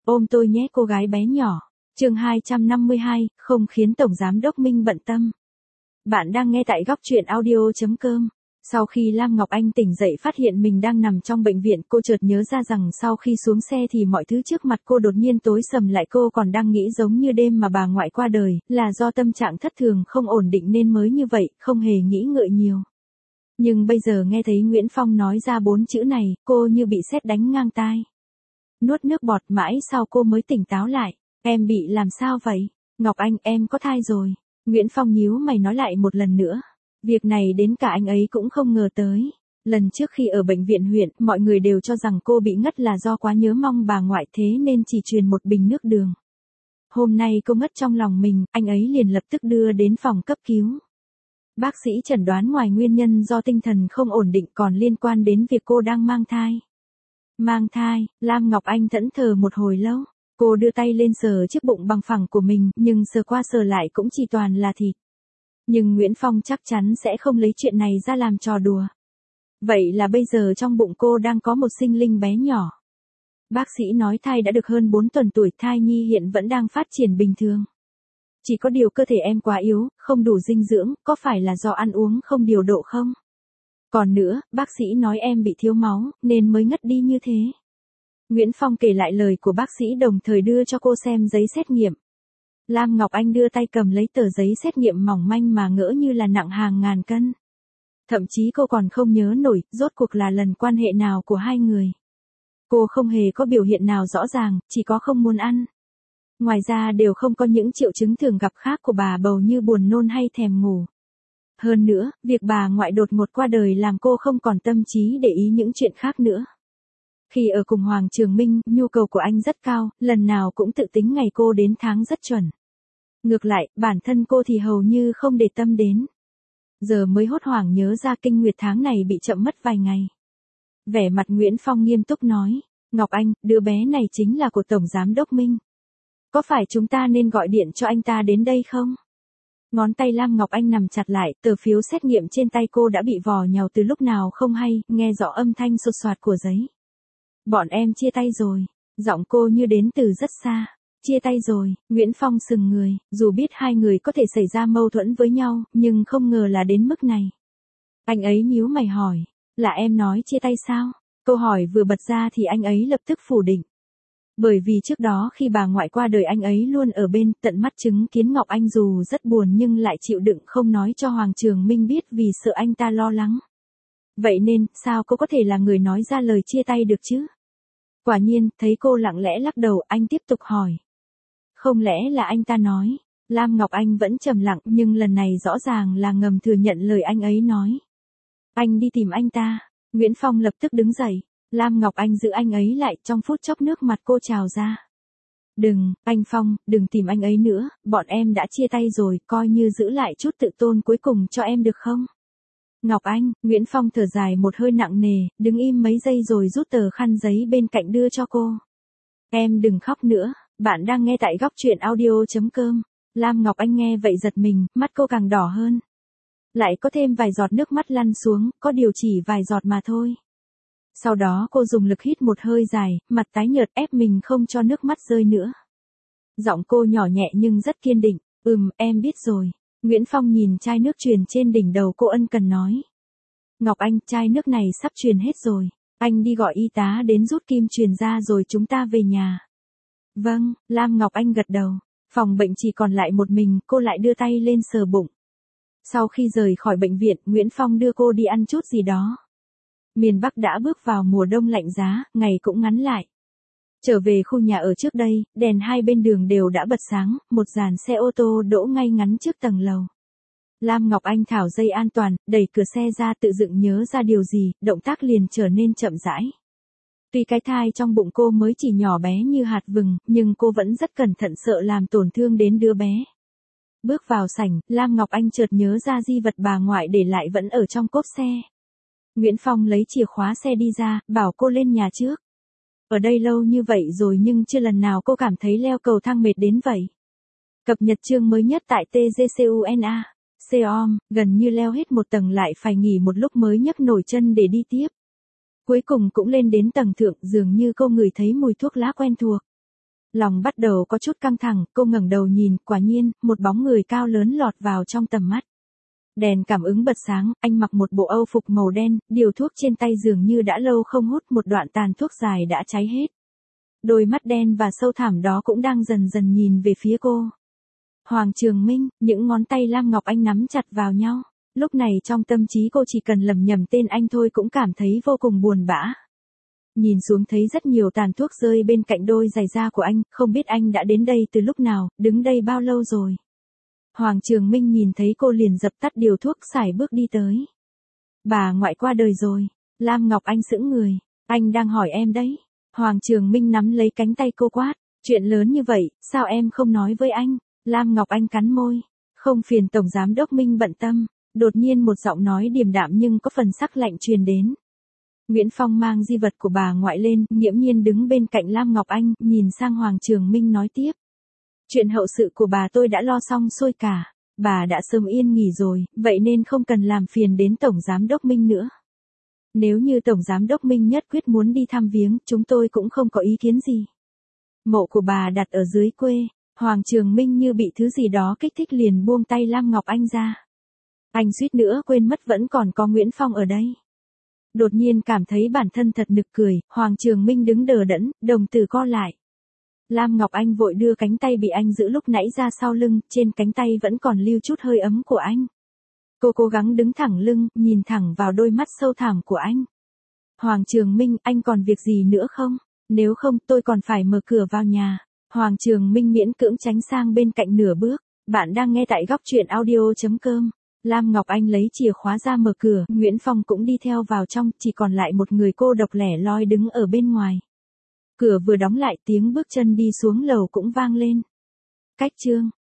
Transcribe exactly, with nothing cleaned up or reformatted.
Ôm tôi nhé cô gái bé nhỏ. Chương hai trăm năm mươi hai, không khiến Tổng Giám đốc Minh bận tâm. Bạn đang nghe tại góc truyện audio chấm com. Sau khi Lam Ngọc Anh tỉnh dậy phát hiện mình đang nằm trong bệnh viện, cô chợt nhớ ra rằng sau khi xuống xe thì mọi thứ trước mặt cô đột nhiên tối sầm lại. Cô còn đang nghĩ giống như đêm mà bà ngoại qua đời, là do tâm trạng thất thường không ổn định nên mới như vậy, không hề nghĩ ngợi nhiều. Nhưng bây giờ nghe thấy Nguyễn Phong nói ra bốn chữ này, cô như bị sét đánh ngang tai. Nuốt nước bọt mãi sau cô mới tỉnh táo lại. Em bị làm sao vậy? Ngọc Anh, em có thai rồi. Nguyễn Phong nhíu mày nói lại một lần nữa. Việc này đến cả anh ấy cũng không ngờ tới. Lần trước khi ở bệnh viện huyện, mọi người đều cho rằng cô bị ngất là do quá nhớ mong bà ngoại thế nên chỉ truyền một bình nước đường. Hôm nay cô ngất trong lòng mình, anh ấy liền lập tức đưa đến phòng cấp cứu. Bác sĩ chẩn đoán ngoài nguyên nhân do tinh thần không ổn định còn liên quan đến việc cô đang mang thai. Mang thai, Lam Ngọc Anh thẫn thờ một hồi lâu. Cô đưa tay lên sờ chiếc bụng bằng phẳng của mình, nhưng sờ qua sờ lại cũng chỉ toàn là thịt. Nhưng Nguyễn Phong chắc chắn sẽ không lấy chuyện này ra làm trò đùa. Vậy là bây giờ trong bụng cô đang có một sinh linh bé nhỏ. Bác sĩ nói thai đã được hơn bốn tuần tuổi, thai nhi hiện vẫn đang phát triển bình thường. Chỉ có điều cơ thể em quá yếu, không đủ dinh dưỡng, có phải là do ăn uống không điều độ không? Còn nữa, bác sĩ nói em bị thiếu máu, nên mới ngất đi như thế. Nguyễn Phong kể lại lời của bác sĩ đồng thời đưa cho cô xem giấy xét nghiệm. Lam Ngọc Anh đưa tay cầm lấy tờ giấy xét nghiệm mỏng manh mà ngỡ như là nặng hàng ngàn cân. Thậm chí cô còn không nhớ nổi, rốt cuộc là lần quan hệ nào của hai người. Cô không hề có biểu hiện nào rõ ràng, chỉ có không muốn ăn. Ngoài ra đều không có những triệu chứng thường gặp khác của bà bầu như buồn nôn hay thèm ngủ. Hơn nữa, việc bà ngoại đột ngột qua đời làm cô không còn tâm trí để ý những chuyện khác nữa. Khi ở cùng Hoàng Trường Minh, nhu cầu của anh rất cao, lần nào cũng tự tính ngày cô đến tháng rất chuẩn. Ngược lại, bản thân cô thì hầu như không để tâm đến. Giờ mới hốt hoảng nhớ ra kinh nguyệt tháng này bị chậm mất vài ngày. Vẻ mặt Nguyễn Phong nghiêm túc nói, Ngọc Anh, đứa bé này chính là của Tổng Giám đốc Minh. Có phải chúng ta nên gọi điện cho anh ta đến đây không? Ngón tay Lam Ngọc Anh nằm chặt lại, tờ phiếu xét nghiệm trên tay cô đã bị vò nhàu từ lúc nào không hay, nghe rõ âm thanh sột soạt của giấy. Bọn em chia tay rồi, giọng cô như đến từ rất xa. Chia tay rồi, Nguyễn Phong sừng người, dù biết hai người có thể xảy ra mâu thuẫn với nhau, nhưng không ngờ là đến mức này. Anh ấy nhíu mày hỏi, là em nói chia tay sao? Câu hỏi vừa bật ra thì anh ấy lập tức phủ định. Bởi vì trước đó khi bà ngoại qua đời anh ấy luôn ở bên, tận mắt chứng kiến Ngọc Anh dù rất buồn nhưng lại chịu đựng không nói cho Hoàng Trường Minh biết vì sợ anh ta lo lắng. Vậy nên, sao cô có thể là người nói ra lời chia tay được chứ? Quả nhiên, thấy cô lặng lẽ lắc đầu, anh tiếp tục hỏi. Không lẽ là anh ta nói? Lam Ngọc Anh vẫn trầm lặng nhưng lần này rõ ràng là ngầm thừa nhận lời anh ấy nói. Anh đi tìm anh ta. Nguyễn Phong lập tức đứng dậy. Lam Ngọc Anh giữ anh ấy lại, trong phút chốc nước mặt cô trào ra. Đừng, anh Phong, đừng tìm anh ấy nữa, bọn em đã chia tay rồi, coi như giữ lại chút tự tôn cuối cùng cho em được không? Ngọc Anh, Nguyễn Phong thở dài một hơi nặng nề, đứng im mấy giây rồi rút tờ khăn giấy bên cạnh đưa cho cô. Em đừng khóc nữa, bạn đang nghe tại góc truyện audio chấm com. Lam Ngọc Anh nghe vậy giật mình, mắt cô càng đỏ hơn. Lại có thêm vài giọt nước mắt lăn xuống, có điều chỉ vài giọt mà thôi. Sau đó cô dùng lực hít một hơi dài, mặt tái nhợt ép mình không cho nước mắt rơi nữa. Giọng cô nhỏ nhẹ nhưng rất kiên định, ừm, em biết rồi. Nguyễn Phong nhìn chai nước truyền trên đỉnh đầu cô ân cần nói. Ngọc Anh, chai nước này sắp truyền hết rồi. Anh đi gọi y tá đến rút kim truyền ra rồi chúng ta về nhà. Vâng, Lam Ngọc Anh gật đầu. Phòng bệnh chỉ còn lại một mình, cô lại đưa tay lên sờ bụng. Sau khi rời khỏi bệnh viện, Nguyễn Phong đưa cô đi ăn chút gì đó. Miền Bắc đã bước vào mùa đông lạnh giá, ngày cũng ngắn lại. Trở về khu nhà ở trước đây, đèn hai bên đường đều đã bật sáng, một dàn xe ô tô đỗ ngay ngắn trước tầng lầu. Lam Ngọc Anh tháo dây an toàn, đẩy cửa xe ra tự dựng nhớ ra điều gì, động tác liền trở nên chậm rãi. Tuy cái thai trong bụng cô mới chỉ nhỏ bé như hạt vừng, nhưng cô vẫn rất cẩn thận sợ làm tổn thương đến đứa bé. Bước vào sảnh, Lam Ngọc Anh chợt nhớ ra di vật bà ngoại để lại vẫn ở trong cốp xe. Nguyễn Phong lấy chìa khóa xe đi ra, bảo cô lên nhà trước. Ở đây lâu như vậy rồi nhưng chưa lần nào cô cảm thấy leo cầu thang mệt đến vậy. Cập nhật chương mới nhất tại tê giê cuna. Xeom, gần như leo hết một tầng lại phải nghỉ một lúc mới nhấc nổi chân để đi tiếp. Cuối cùng cũng lên đến tầng thượng, dường như cô ngửi thấy mùi thuốc lá quen thuộc. Lòng bắt đầu có chút căng thẳng, cô ngẩng đầu nhìn, quả nhiên, một bóng người cao lớn lọt vào trong tầm mắt. Đèn cảm ứng bật sáng, anh mặc một bộ âu phục màu đen, điều thuốc trên tay dường như đã lâu không hút, một đoạn tàn thuốc dài đã cháy hết. Đôi mắt đen và sâu thẳm đó cũng đang dần dần nhìn về phía cô. Hoàng Trường Minh, những ngón tay Lam Ngọc Anh nắm chặt vào nhau. Lúc này trong tâm trí cô chỉ cần lầm nhầm tên anh thôi cũng cảm thấy vô cùng buồn bã. Nhìn xuống thấy rất nhiều tàn thuốc rơi bên cạnh đôi giày da của anh, không biết anh đã đến đây từ lúc nào, đứng đây bao lâu rồi. Hoàng Trường Minh nhìn thấy cô liền dập tắt điều thuốc, sải bước đi tới. Bà ngoại qua đời rồi. Lam Ngọc Anh sững người. Anh đang hỏi em đấy. Hoàng Trường Minh nắm lấy cánh tay cô quát. Chuyện lớn như vậy, sao em không nói với anh? Lam Ngọc Anh cắn môi. Không phiền Tổng Giám Đốc Minh bận tâm. Đột nhiên một giọng nói điềm đạm nhưng có phần sắc lạnh truyền đến. Nguyễn Phong mang di vật của bà ngoại lên, nghiễm nhiên đứng bên cạnh Lam Ngọc Anh, nhìn sang Hoàng Trường Minh nói tiếp. Chuyện hậu sự của bà tôi đã lo xong xuôi cả. Bà đã sớm yên nghỉ rồi, vậy nên không cần làm phiền đến Tổng Giám Đốc Minh nữa. Nếu như Tổng Giám Đốc Minh nhất quyết muốn đi thăm viếng, chúng tôi cũng không có ý kiến gì. Mộ của bà đặt ở dưới quê. Hoàng Trường Minh như bị thứ gì đó kích thích liền buông tay Lam Ngọc Anh ra. Anh suýt nữa quên mất vẫn còn có Nguyễn Phong ở đây. Đột nhiên cảm thấy bản thân thật nực cười, Hoàng Trường Minh đứng đờ đẫn, đồng tử co lại. Lam Ngọc Anh vội đưa cánh tay bị anh giữ lúc nãy ra sau lưng, trên cánh tay vẫn còn lưu chút hơi ấm của anh. Cô cố gắng đứng thẳng lưng, nhìn thẳng vào đôi mắt sâu thẳm của anh. Hoàng Trường Minh, anh còn việc gì nữa không? Nếu không, tôi còn phải mở cửa vào nhà. Hoàng Trường Minh miễn cưỡng tránh sang bên cạnh nửa bước. Bạn đang nghe tại góc truyện audio chấm com. Lam Ngọc Anh lấy chìa khóa ra mở cửa, Nguyễn Phong cũng đi theo vào trong, chỉ còn lại một người cô độc lẻ loi đứng ở bên ngoài. Cửa vừa đóng lại tiếng bước chân đi xuống lầu cũng vang lên. Cách chương